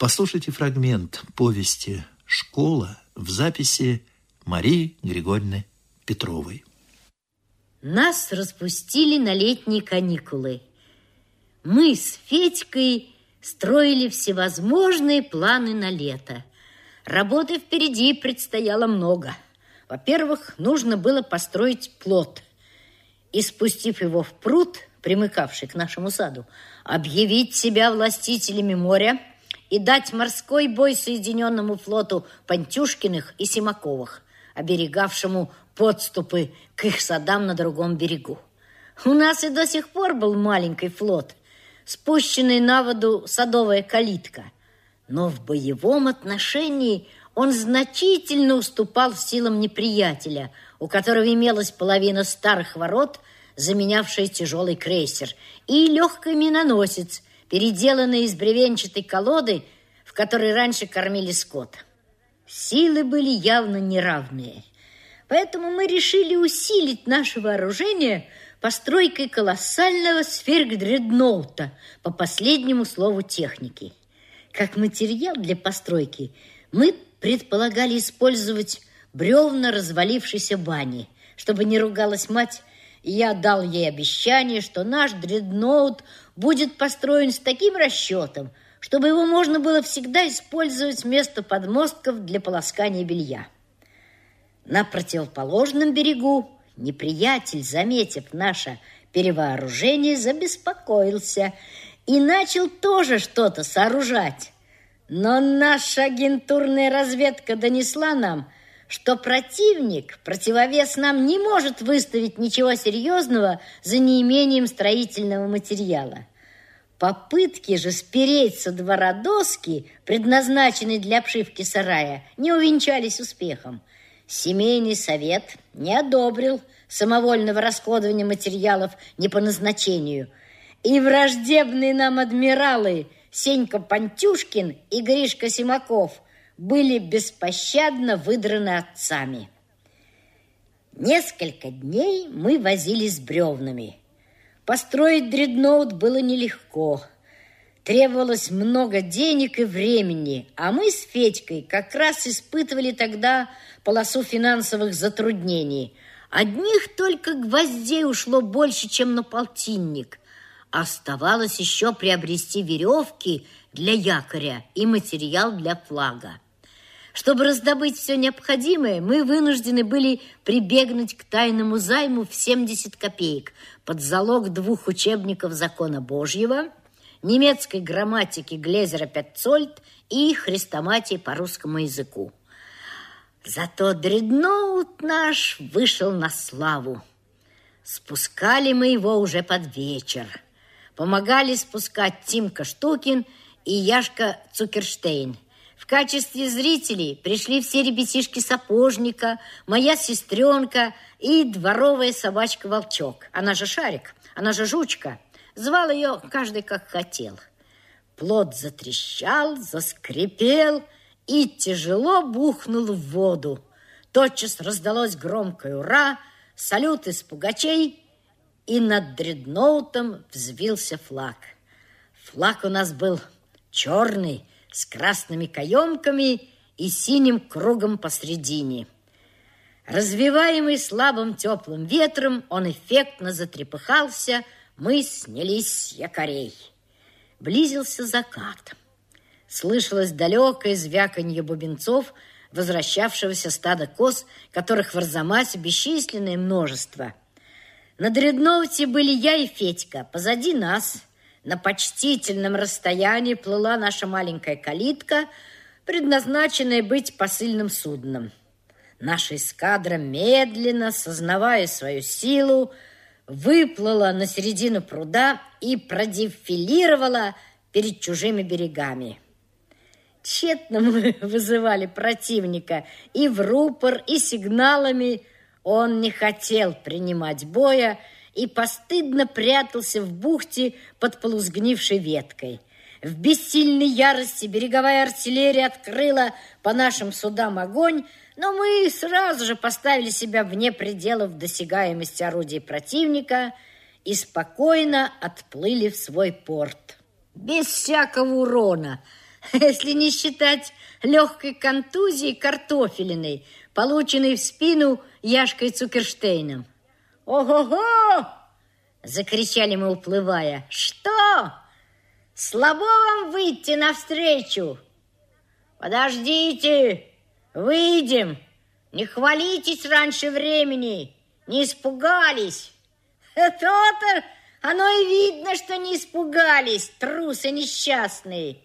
Послушайте фрагмент повести «Школа» в записи Марии Григорьевны Петровой. Нас распустили на летние каникулы. Мы с Федькой строили всевозможные планы на лето. Работы впереди предстояло много. Во-первых, нужно было построить плот и, спустив его в пруд, примыкавший к нашему саду, объявить себя властителями моря и дать морской бой Соединенному флоту Пантюшкиных и Симаковых, оберегавшему подступы к их садам на другом берегу. У нас и до сих пор был маленький флот, спущенный на воду садовая калитка, но в боевом отношении он значительно уступал силам неприятеля, у которого имелась половина старых ворот, заменявшая тяжелый крейсер, и легкий миноносец, переделанный из бревенчатой колоды, в которой раньше кормили скот. Силы были явно неравные, поэтому мы решили усилить наше вооружение постройкой колоссального сверхдредноута по последнему слову техники. Как материал для постройки мы предполагали использовать бревна развалившейся бани. Чтобы не ругалась мать, я дал ей обещание, что наш дредноут будет построен с таким расчетом, чтобы его можно было всегда использовать вместо подмостков для полоскания белья. На противоположном берегу неприятель, заметив наше перевооружение, забеспокоился и начал тоже что-то сооружать. Но наша агентурная разведка донесла нам, что противник, противовес нам, не может выставить ничего серьезного за неимением строительного материала. Попытки же спереть со двора доски, предназначенные для обшивки сарая, не увенчались успехом. Семейный совет не одобрил самовольного расходования материалов не по назначению, и враждебные нам адмиралы Сенька Пантюшкин и Гришка Симаков были беспощадно выдраны отцами. Несколько дней мы возились с бревнами. Построить дредноут было нелегко. Требовалось много денег и времени, а мы с Федькой как раз испытывали тогда полосу финансовых затруднений. Одних только гвоздей ушло больше, чем на полтинник. Оставалось еще приобрести веревки для якоря и материал для флага. Чтобы раздобыть все необходимое, мы вынуждены были прибегнуть к тайному займу в 70 копеек под залог 2 учебников закона Божьего, немецкой грамматики Глезера Петтцольд и хрестоматии по русскому языку. Зато дредноут наш вышел на славу. Спускали мы его уже под вечер. Помогали спускать Тимка Штукин и Яшка Цукерштейн. В качестве зрителей пришли все ребятишки Сапожника, моя сестренка и дворовая собачка Волчок. Она же Шарик, она же Жучка. Звал ее каждый как хотел. Плот затрещал, заскрипел и тяжело бухнул в воду. Тотчас раздалось громкое «Ура!», салют из пугачей, и над дредноутом взвился флаг. Флаг у нас был черный, с красными каемками и синим кругом посредине. Развиваемый слабым теплым ветром, он эффектно затрепыхался, мы снялись с якорей. Близился закат. Слышалось далекое звяканье бубенцов возвращавшегося стада коз, которых в Арзамасе бесчисленное множество. На дредноуте были я и Федька. Позади нас на почтительном расстоянии плыла наша маленькая калитка, предназначенная быть посыльным судном. Наша эскадра медленно, сознавая свою силу, выплыла на середину пруда и продефилировала перед чужими берегами. Тщетно мы вызывали противника и в рупор, и сигналами. Он не хотел принимать боя и постыдно прятался в бухте под полусгнившей веткой. В бессильной ярости береговая артиллерия открыла по нашим судам огонь, но мы сразу же поставили себя вне пределов досягаемости орудий противника и спокойно отплыли в свой порт. Без всякого урона. если не считать легкой контузии картофелиной, полученной в спину Яшкой Цукерштейном. «Ого-го!» – закричали мы, уплывая. «Что? Слабо вам выйти навстречу?» «Подождите, выйдем, не хвалитесь раньше времени, не испугались». «То-то оно и видно, что не испугались, трусы несчастные».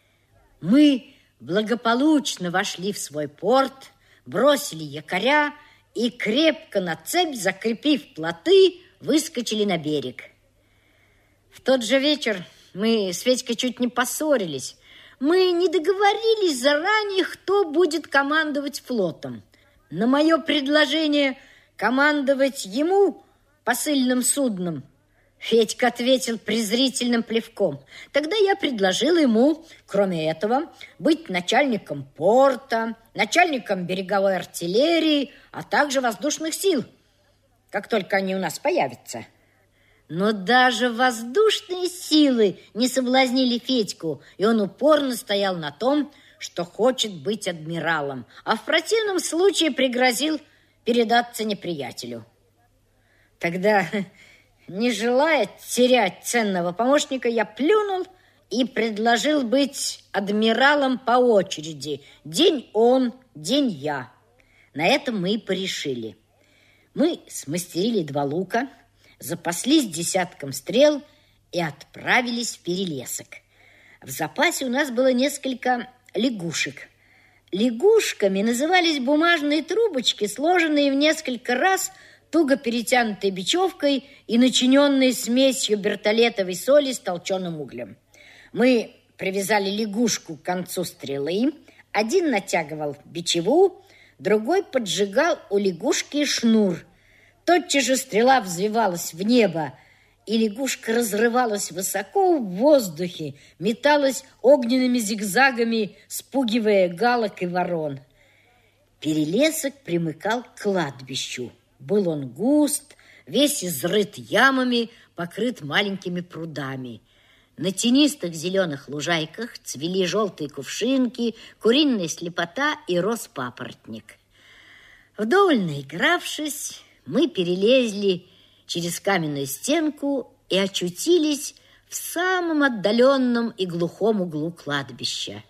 Мы благополучно вошли в свой порт, бросили якоря и, крепко на цепь закрепив плоты, выскочили на берег. В тот же вечер мы с Федькой чуть не поссорились. Мы не договорились заранее, кто будет командовать флотом. На мое предложение командовать ему посыльным судном Федька ответил презрительным плевком. Тогда я предложила ему, кроме этого, быть начальником порта, начальником береговой артиллерии, а также воздушных сил, как только они у нас появятся. Но даже воздушные силы не соблазнили Федьку, и он упорно стоял на том, что хочет быть адмиралом, а в противном случае пригрозил передаться неприятелю. Тогда, не желая терять ценного помощника, я плюнул и предложил быть адмиралом по очереди. День он, день я. На этом мы и порешили. Мы смастерили 2 лука, запаслись десятком стрел и отправились в перелесок. В запасе у нас было несколько лягушек. Лягушками назывались бумажные трубочки, сложенные в несколько раз, туго перетянутые бечевкой и начиненные смесью бертолетовой соли с толченым углем. Мы привязали лягушку к концу стрелы, один натягивал бичеву, другой поджигал у лягушки шнур. Тотчас же стрела взвивалась в небо, и лягушка разрывалась высоко в воздухе, металась огненными зигзагами, спугивая галок и ворон. Перелесок примыкал к кладбищу. Был он густ, весь изрыт ямами, покрыт маленькими прудами. На тенистых зеленых лужайках цвели желтые кувшинки, куриная слепота и рос папоротник. Вдоволь наигравшись, мы перелезли через каменную стенку и очутились в самом отдаленном и глухом углу кладбища.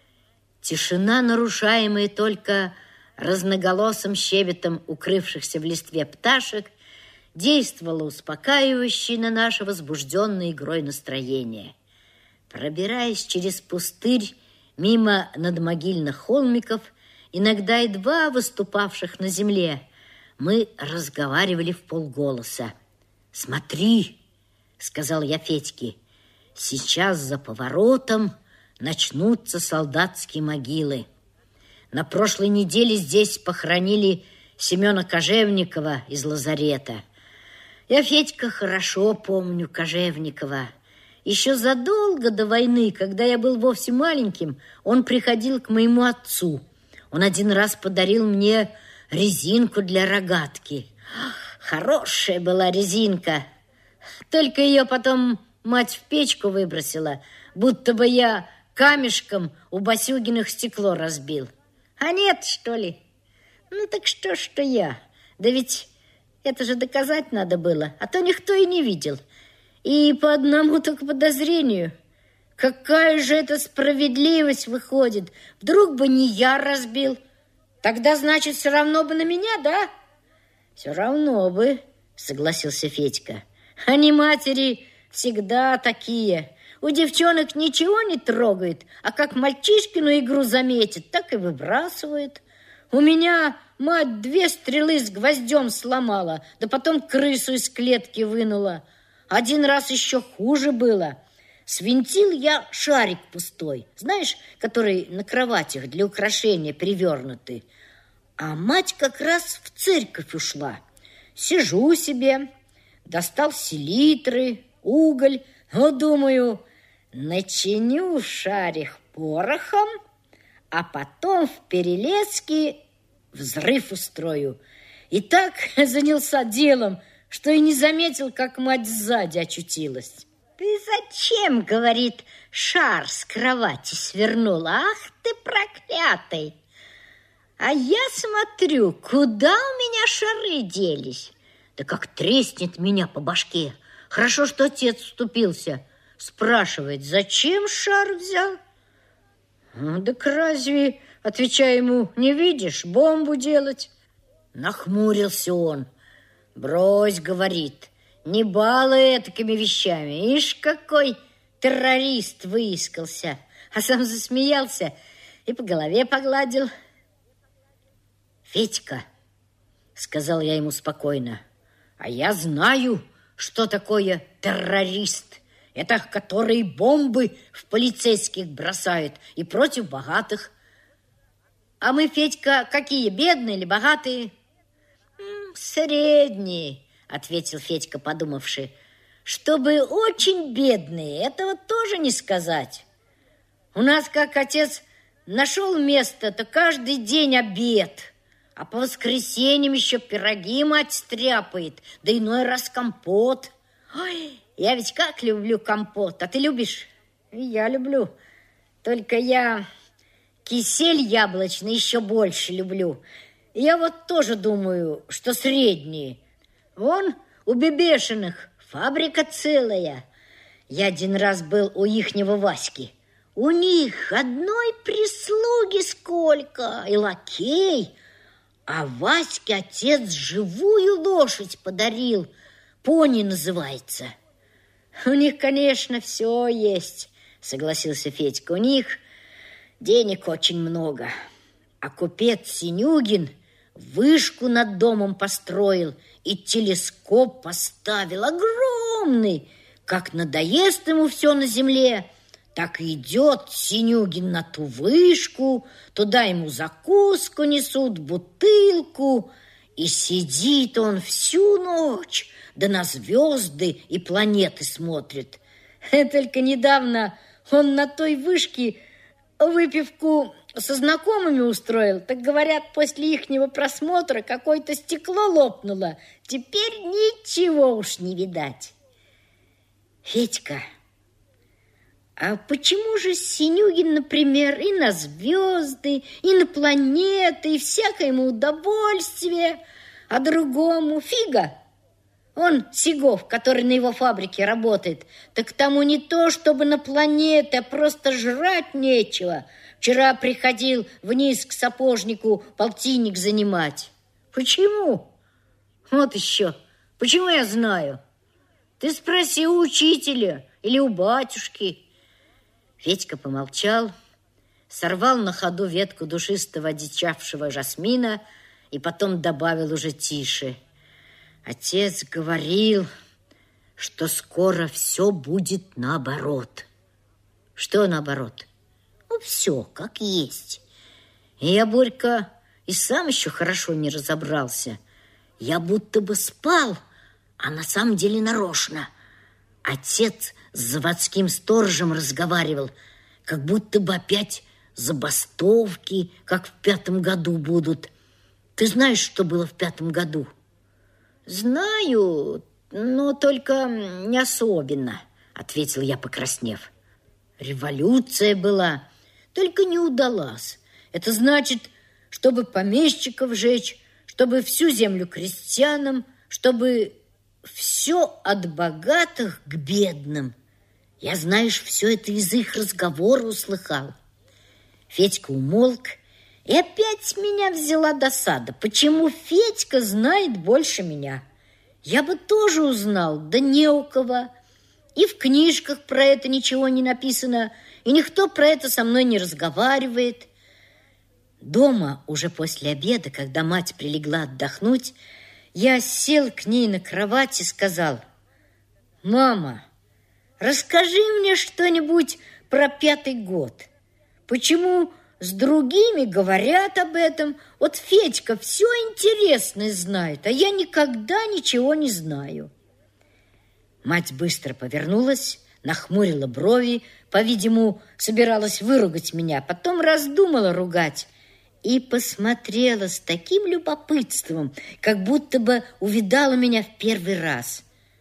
Тишина, нарушаемая только разноголосым щебетом укрывшихся в листве пташек, действовала успокаивающе на наше возбужденное игрой настроение. Пробираясь через пустырь мимо надмогильных холмиков, иногда едва выступавших на земле, мы разговаривали вполголоса. «Смотри», — сказал я Федьке, — «сейчас за поворотом начнутся солдатские могилы. На прошлой неделе здесь похоронили Семена Кожевникова из лазарета. Я, Федька, хорошо помню Кожевникова. Еще задолго до войны, когда я был вовсе маленьким, он приходил к моему отцу. Он один раз подарил мне резинку для рогатки. Хорошая была резинка. Только ее потом мать в печку выбросила, будто бы я камешком у Басюгиных стекло разбил. А нет, что ли? Ну так что я? Да ведь это же доказать надо было, а то никто и не видел. И по одному только подозрению. Какая же это справедливость выходит? Вдруг бы не я разбил? Тогда, значит, все равно бы на меня, да? Все равно бы, согласился Федька. Они, матери, всегда такие. У девчонок ничего не трогает, а как мальчишкину игру заметит, так и выбрасывает. У меня мать 2 стрелы с гвоздем сломала, да потом крысу из клетки вынула. Один раз еще хуже было. Свинтил я шарик пустой, знаешь, который на кроватях для украшения привернуты. А мать как раз в церковь ушла. Сижу себе, достал селитры, уголь, ну, думаю, начиню шарик порохом, а потом в Перелеске взрыв устрою. И так занялся делом, что и не заметил, как мать сзади очутилась. Ты зачем, говорит, шар с кровати свернула? Ах ты проклятый! А я смотрю, куда у меня шары делись? Да как треснет меня по башке. Хорошо, что отец вступился. Спрашивает, зачем шар взял? Так разве, отвечаю ему, не видишь, бомбу делать? Нахмурился он. Брось, говорит, не балуй такими вещами. Ишь, какой террорист выискался. А сам засмеялся и по голове погладил. Федька, сказал я ему спокойно, а я знаю, что такое террорист. Это которые бомбы в полицейских бросают и против богатых. А мы, Федька, какие, бедные или богатые? Средние, ответил Федька, подумавши. Чтобы очень бедные, этого тоже не сказать. У нас, как отец нашел место, то каждый день обед. А по воскресеньям еще пироги мать стряпает, да иной раз компот. Ой, я ведь как люблю компот, а ты любишь? Я люблю, только я кисель яблочный еще больше люблю. Я вот тоже думаю, что средние. Вон у Бебешиных фабрика целая. Я один раз был у ихнего Васьки. У них одной прислуги сколько, и лакей. А Ваське отец живую лошадь подарил. Пони называется. У них, конечно, все есть, согласился Федька. У них денег очень много. А купец Синюгин вышку над домом построил и телескоп поставил огромный. Как надоест ему все на земле, так и идет Синюгин на ту вышку, туда ему закуску несут, бутылку, и сидит он всю ночь, да на звезды и планеты смотрит. Только недавно он на той вышке выпивку со знакомыми устроил, так говорят, после ихнего просмотра какое-то стекло лопнуло. Теперь ничего уж не видать. Федька, а почему же Синюгин, например, и на звезды, и на планеты, и всякое ему удовольствие, а другому фига? Он, Сигов, который на его фабрике работает, так тому не то, чтобы на планеты, а просто жрать нечего. Вчера приходил вниз к сапожнику полтинник занимать. Почему? Вот еще. Почему я знаю? Ты спроси у учителя или у батюшки. Федька помолчал, сорвал на ходу ветку душистого одичавшего жасмина и потом добавил уже тише. Отец говорил, что скоро все будет наоборот. Что наоборот? Ну, все как есть. И я, Борька, и сам еще хорошо не разобрался. Я будто бы спал, а на самом деле нарочно. Отец с заводским сторожем разговаривал, как будто бы опять забастовки, как в 5-м году будут. Ты знаешь, что было в 5-м году? Знаю, но только не особенно, ответил я, покраснев. Революция была, только не удалась. Это значит, чтобы помещиков жечь, чтобы всю землю крестьянам, чтобы все от богатых к бедным. Я, знаешь, все это из их разговора услыхал. Федька умолк, и опять меня взяла досада. Почему Федька знает больше меня? Я бы тоже узнал, да не у кого. И в книжках про это ничего не написано, и никто про это со мной не разговаривает. Дома, уже после обеда, когда мать прилегла отдохнуть, я сел к ней на кровать и сказал: «Мама, расскажи мне что-нибудь про 5-й год. Почему с другими говорят об этом? Вот Федька все интересное знает, а я никогда ничего не знаю». Мать быстро повернулась, нахмурила брови, по-видимому, собиралась выругать меня, потом раздумала ругать и посмотрела с таким любопытством, как будто бы увидала меня в первый раз.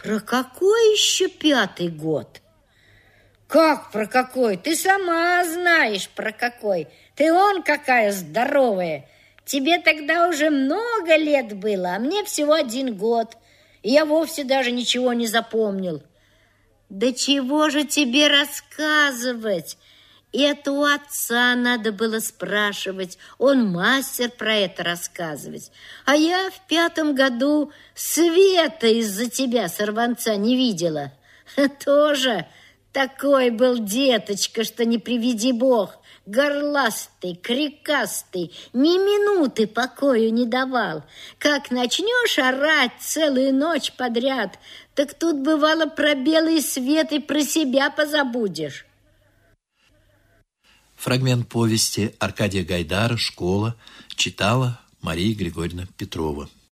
Про какой еще 5-й год? Как про какой? Ты сама знаешь про какой. Ты вон какая здоровая. Тебе тогда уже много лет было, а мне всего 1 год. И я вовсе даже ничего не запомнил. Да чего же тебе рассказывать? Это у отца надо было спрашивать. Он мастер про это рассказывать. А я в 5-м году света из-за тебя, сорванца, не видела. Тоже такой был деточка, что не приведи бог. Горластый, крикастый, ни минуты покою не давал. Как начнешь орать целую ночь подряд, так тут бывало про белый свет и про себя позабудешь. Фрагмент повести Аркадия Гайдара «Школа» читала Мария Григорьевна Петрова.